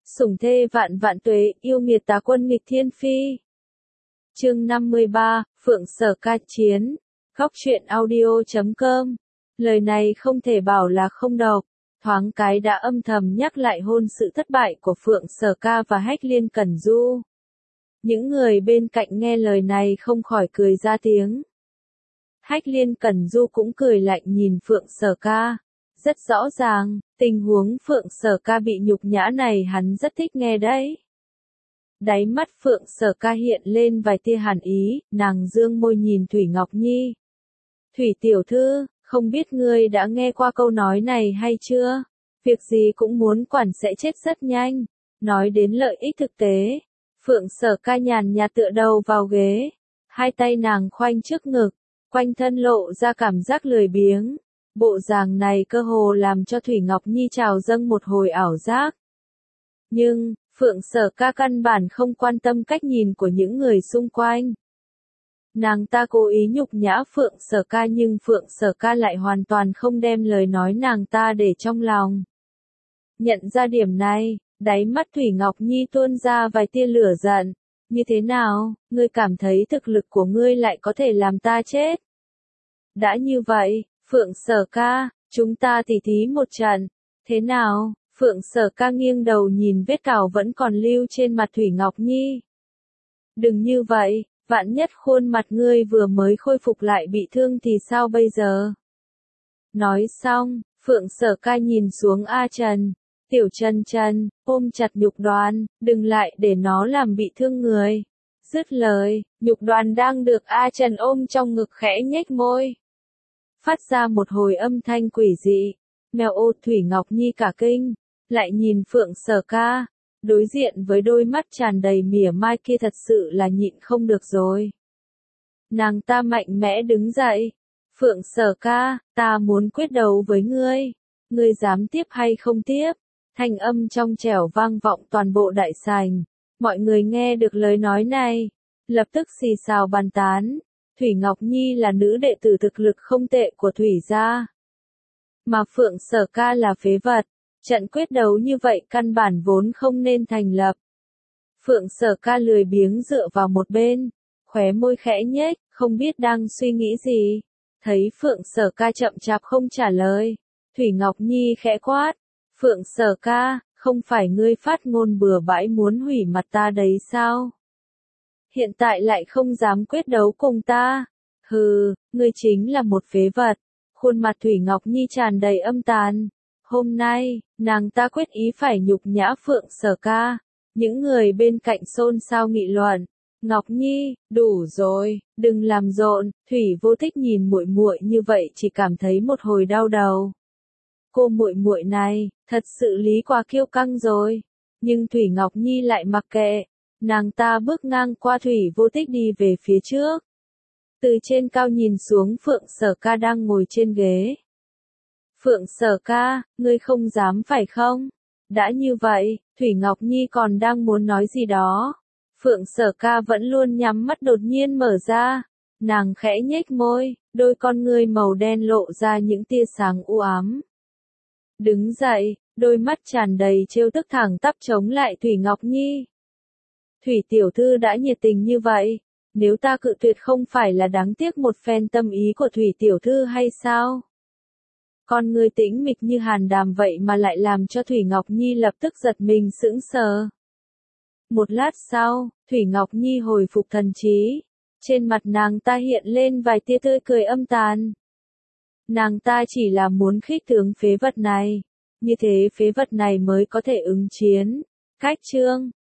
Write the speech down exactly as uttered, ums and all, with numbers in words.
Sủng thê vạn vạn tuế, yêu nghiệt tá quân nghịch thiên phi. Chương năm mươi ba, Phượng Sở Ca chiến. Góc truyện audio chấm com. Lời này không thể bảo là không độc, thoáng cái đã âm thầm nhắc lại hôn sự thất bại của Phượng Sở Ca và Hách Liên Cẩn Du. Những người bên cạnh nghe lời này không khỏi cười ra tiếng. Hách Liên Cẩn Du cũng cười lạnh nhìn Phượng Sở Ca. Rất rõ ràng, tình huống Phượng Sở Ca bị nhục nhã này hắn rất thích nghe đấy. Đáy mắt Phượng Sở Ca hiện lên vài tia hàn ý, nàng dương môi nhìn Thủy Ngọc Nhi. Thủy tiểu thư, không biết ngươi đã nghe qua câu nói này hay chưa? Việc gì cũng muốn quản sẽ chết rất nhanh. Nói đến lợi ích thực tế, Phượng Sở Ca nhàn nhạt tựa đầu vào ghế, hai tay nàng khoanh trước ngực, quanh thân lộ ra cảm giác lười biếng. Bộ dáng này cơ hồ làm cho Thủy Ngọc Nhi trào dâng một hồi ảo giác. Nhưng, Phượng Sở Ca căn bản không quan tâm cách nhìn của những người xung quanh. Nàng ta cố ý nhục nhã Phượng Sở Ca nhưng Phượng Sở Ca lại hoàn toàn không đem lời nói nàng ta để trong lòng. Nhận ra điểm này, đáy mắt Thủy Ngọc Nhi tuôn ra vài tia lửa giận. Như thế nào, ngươi cảm thấy thực lực của ngươi lại có thể làm ta chết? Đã như vậy, Phượng Sở Ca, chúng ta tỉ thí một trận. Thế nào? Phượng Sở Ca nghiêng đầu nhìn vết cào vẫn còn lưu trên mặt Thủy Ngọc Nhi. Đừng như vậy, vạn nhất khuôn mặt ngươi vừa mới khôi phục lại bị thương thì sao bây giờ? Nói xong, Phượng Sở Ca nhìn xuống A Trần. Tiểu Trần Trần, ôm chặt Nhục Đoàn, đừng lại để nó làm bị thương người. Dứt lời, Nhục Đoàn đang được A Trần ôm trong ngực khẽ nhếch môi. Phát ra một hồi âm thanh quỷ dị. Mèo ô Thủy Ngọc Nhi cả kinh, lại nhìn Phượng Sở Ca, đối diện với đôi mắt tràn đầy mỉa mai kia thật sự là nhịn không được rồi. Nàng ta mạnh mẽ đứng dậy. Phượng Sở Ca, ta muốn quyết đấu với ngươi. Ngươi dám tiếp hay không tiếp? Thanh âm trong trẻo vang vọng toàn bộ đại sảnh. Mọi người nghe được lời nói này, lập tức xì xào bàn tán. Thủy Ngọc Nhi là nữ đệ tử thực lực không tệ của Thủy gia. Mà Phượng Sở Ca là phế vật. Trận quyết đấu như vậy căn bản vốn không nên thành lập. Phượng Sở Ca lười biếng dựa vào một bên, khóe môi khẽ nhếch, không biết đang suy nghĩ gì. Thấy Phượng Sở Ca chậm chạp không trả lời, Thủy Ngọc Nhi khẽ quát. Phượng Sở Ca, không phải ngươi phát ngôn bừa bãi muốn hủy mặt ta đấy sao? Hiện tại lại không dám quyết đấu cùng ta. Hừ, ngươi chính là một phế vật. Khuôn mặt Thủy Ngọc Nhi tràn đầy âm tàn. Hôm nay, nàng ta quyết ý phải nhục nhã Phượng Sở Ca. Những người bên cạnh xôn xao nghị luận. Ngọc Nhi, đủ rồi, đừng làm rộn. Thủy Vô Thích nhìn muội muội như vậy chỉ cảm thấy một hồi đau đầu. Cô muội muội này, thật sự lý quá kiêu căng rồi. Nhưng Thủy Ngọc Nhi lại mặc kệ. Nàng ta bước ngang qua Thủy Vô Thích đi về phía trước. Từ trên cao nhìn xuống Phượng Sở Ca đang ngồi trên ghế. Phượng Sở Ca, ngươi không dám phải không? Đã như vậy, Thủy Ngọc Nhi còn đang muốn nói gì đó. Phượng Sở Ca vẫn luôn nhắm mắt đột nhiên mở ra. Nàng khẽ nhếch môi, đôi con ngươi màu đen lộ ra những tia sáng u ám. Đứng dậy, đôi mắt tràn đầy trêu tức thẳng tắp chống lại Thủy Ngọc Nhi. Thủy tiểu thư đã nhiệt tình như vậy, nếu ta cự tuyệt không phải là đáng tiếc một phen tâm ý của Thủy tiểu thư hay sao? Con ngươi tĩnh mịch như hàn đàm vậy mà lại làm cho Thủy Ngọc Nhi lập tức giật mình sững sờ. Một lát sau, Thủy Ngọc Nhi hồi phục thần trí. Trên mặt nàng ta hiện lên vài tia tươi cười âm tàn. Nàng ta chỉ là muốn khích tướng phế vật này. Như thế phế vật này mới có thể ứng chiến. Cách chương,